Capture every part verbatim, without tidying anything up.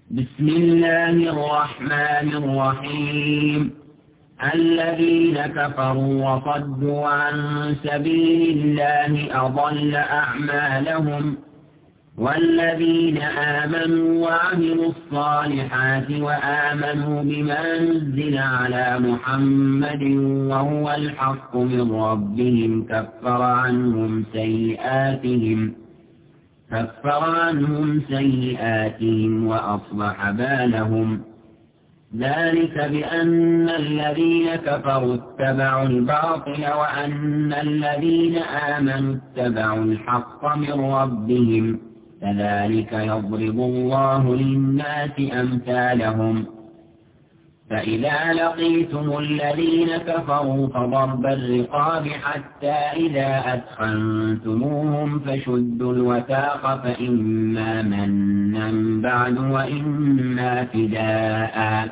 بسم الله الرحمن الرحيم. الذين كفروا وصدوا عن سبيل الله أضل أعمالهم، والذين آمنوا وعملوا الصالحات وآمنوا بما نزل على محمد وهو الحق من ربهم كفر عنهم سيئاتهم كفر عنهم سيئاتهم وأصلح بالهم. ذلك بأن الذين كفروا اتبعوا الباطل وأن الذين آمنوا اتبعوا الحق من ربهم، كذلك يضرب الله للناس أمثالهم. فإذا لقيتم الذين كفروا فضرب الرقاب حتى إذا أثخنتموهم فشدوا الوثاق فإما منا بعد وإما فداء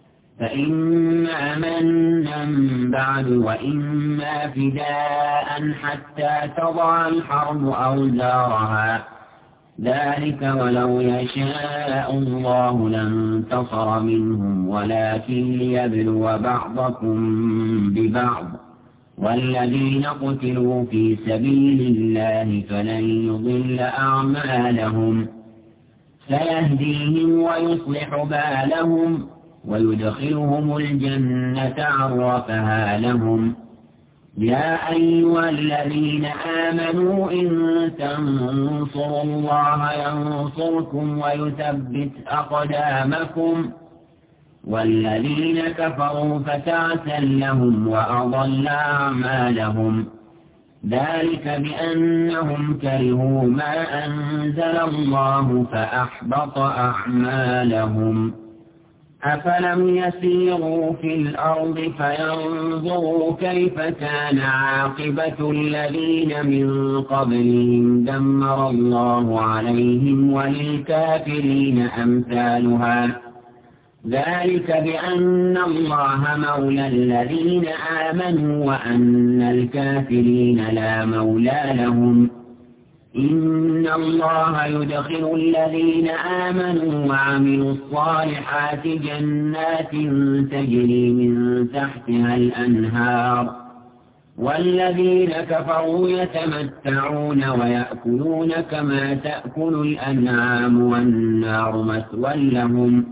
فإما منا بعد وإما فداء حتى تضع الحرب أوزارها. ذلك ولو يشاء الله لانتصر منهم ولكن ليبلو بعضكم ببعض، والذين قتلوا في سبيل الله فلن يضل أعمالهم، سيهديهم ويصلح بالهم ويدخلهم الجنة عرفها لهم. يا أيها الذين آمنوا إن تنصروا الله ينصركم ويثبت أقدامكم، والذين كفروا فتعسا لهم وأضل أعمالهم. ذلك بأنهم كرهوا ما أنزل الله فأحبط أعمالهم. أفلم يسيروا في الأرض فينظروا كيف كان عاقبة الذين من قبلهم دمر الله عليهم وللكافرين أمثالها. ذلك بأن الله مولى الذين آمنوا وأن الكافرين لا مولى لهم. إن الله يدخل الذين آمنوا وعملوا الصالحات جنات تجري من تحتها الأنهار، والذين كفروا يتمتعون ويأكلون كما تأكل الأنعام والنار مثوى لهم.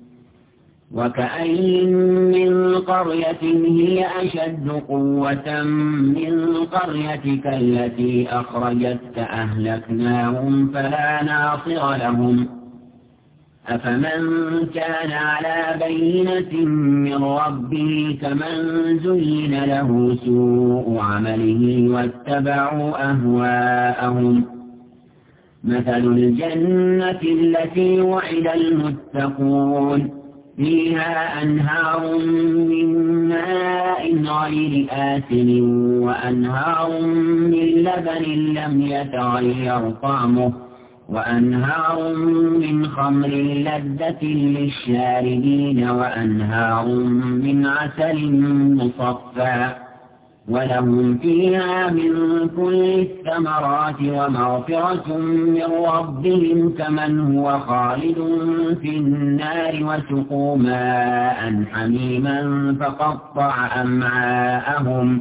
وكأين من قرية هي أشد قوة من قريتك التي أخرجتك أهلكناهم فلا ناصر لهم. أفمن كان على بينة من ربه كمن زين له سوء عمله واتبعوا أهواءهم. مثل الجنة التي وعد المتقون فيها أنهار من ماء غير آسن وأنهار من لبن لم يتغير طعمه وأنهار من خمر لذة للشاربين وأنهار من عسل مصفى، ولهم فيها من كل الثمرات ومغفرة من ربهم كمن هو خالد في النار وسقوا ماء حميما فقطع أمعاءهم.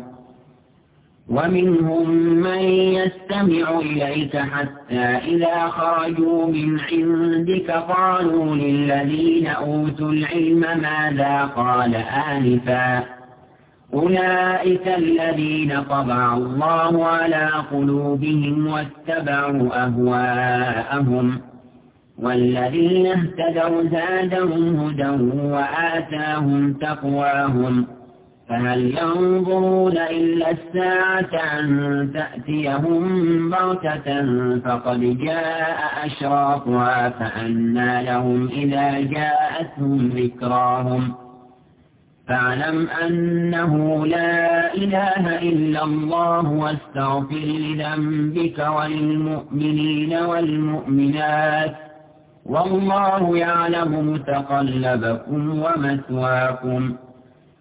ومنهم من يستمع إليك حتى إذا خرجوا من عندك قالوا للذين أوتوا العلم ماذا قال آنفا. أولئك الذين طبع الله على قلوبهم واتبعوا أهواءهم، والذين اهتدوا زادهم هدى وآتاهم تقواهم. فهل ينظرون إلا الساعة أن تأتيهم بغتة فقد جاء أشراطها فأنى لهم إذا جاءتهم ذكراهم. فاعلم أنه لا إله إلا الله واستغفر لذنبك وللمؤمنين والمؤمنات، والله يعلم متقلبكم ومثواكم.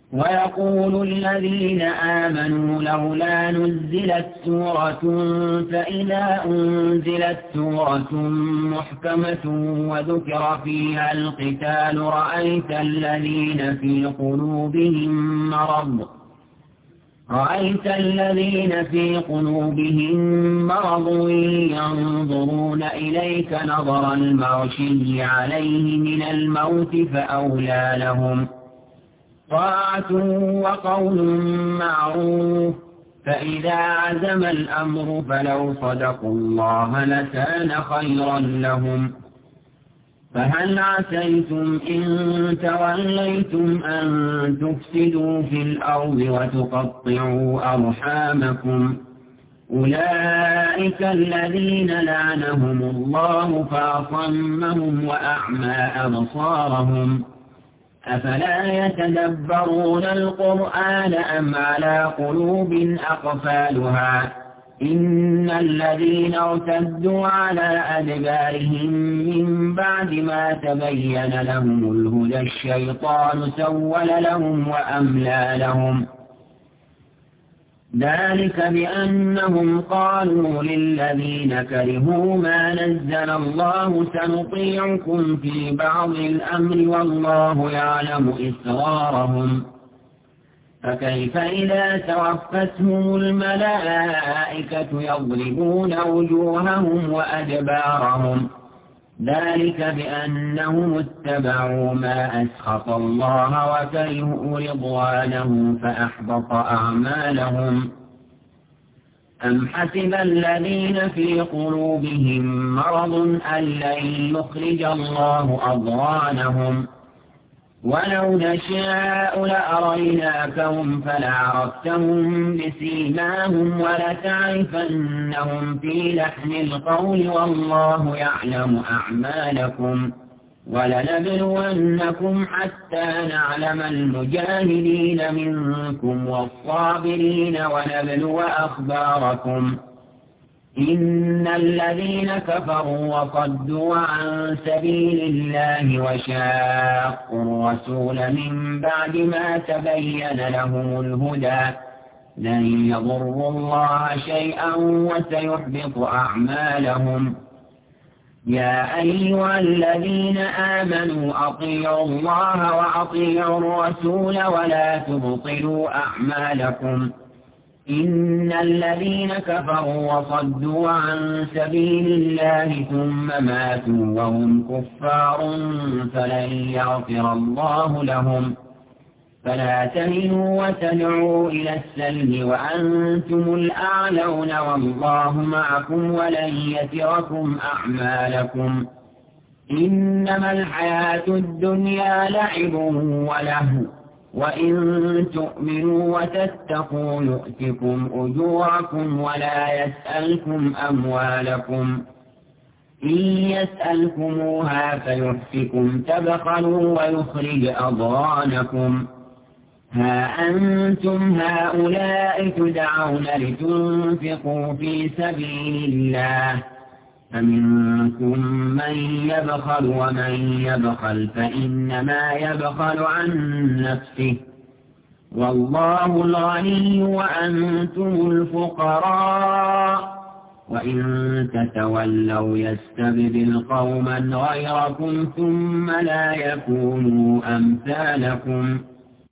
ويقول الذين آمنوا لولا نزلت سورة فإذا أنزلت سورة محكمة وذكر فيها القتال رأيت الذين في قلوبهم مرض رأيت الذين في قلوبهم مرض ينظرون إليك نظر المغشي عليه من الموت فأولى لهم طاعة وقول معروف فإذا عزم الأمر فلو صدقوا الله لكان خيرا لهم فهل عسيتم إن توليتم أن تفسدوا في الأرض وتقطعوا أرحامكم أولئك الذين لعنهم الله فأصمهم وأعمى أبصارهم أفلا يتدبرون القرآن أم على قلوب أقفالها إن الذين ارتدوا على أدبارهم من بعد ما تبين لهم الهدى الشيطان سول لهم وأملى لهم ذلك بأنهم قالوا للذين كرهوا ما نزل الله سنطيعكم في بعض الأمر والله يعلم إسرارهم فكيف إذا توفتهم الملائكة يضربون وجوههم وأدبارهم ذلك بأنهم اتبعوا ما أسخط الله وكرهوا رضوانه فأحبط أعمالهم أم حسب الذين في قلوبهم مرض أن لن يخرج الله أضغانهم ولو نشاء لأريناكهم فلعرفتهم بسيماهم ولتعرفنهم في لحن القول والله يعلم أعمالكم ولنبلونكم حتى نعلم المجاهدين منكم والصابرين ونبلو أخباركم إن الذين كفروا وصدوا عن سبيل الله وشاقوا الرسول من بعد ما تبين لهم الهدى لن يضروا الله شيئا وسيحبط أعمالهم يا أيها الذين آمنوا أطيعوا الله وأطيعوا الرسول ولا تبطلوا أعمالكم إن الذين كفروا وصدوا عن سبيل الله ثم ماتوا وهم كفار فلن يغفر الله لهم فلا تهنوا وتدعوا إلى السلم وأنتم الأعلون والله معكم ولن يتركم أعمالكم إنما الحياة الدنيا لعب ولهو وإن تؤمنوا وتتقوا يؤتكم أجوركم ولا يسألكم أموالكم إن يسألكموها فيحفكم تبخلوا ويخرج أضغانكم ها أنتم هؤلاء تدعون لتنفقوا في سبيل الله فمنكم من يبخل ومن يبخل فإنما يبخل عن نفسه والله الغني وأنتم الفقراء وإن تتولوا يستبدل قوما غيركم ثم لا يكونوا أمثالكم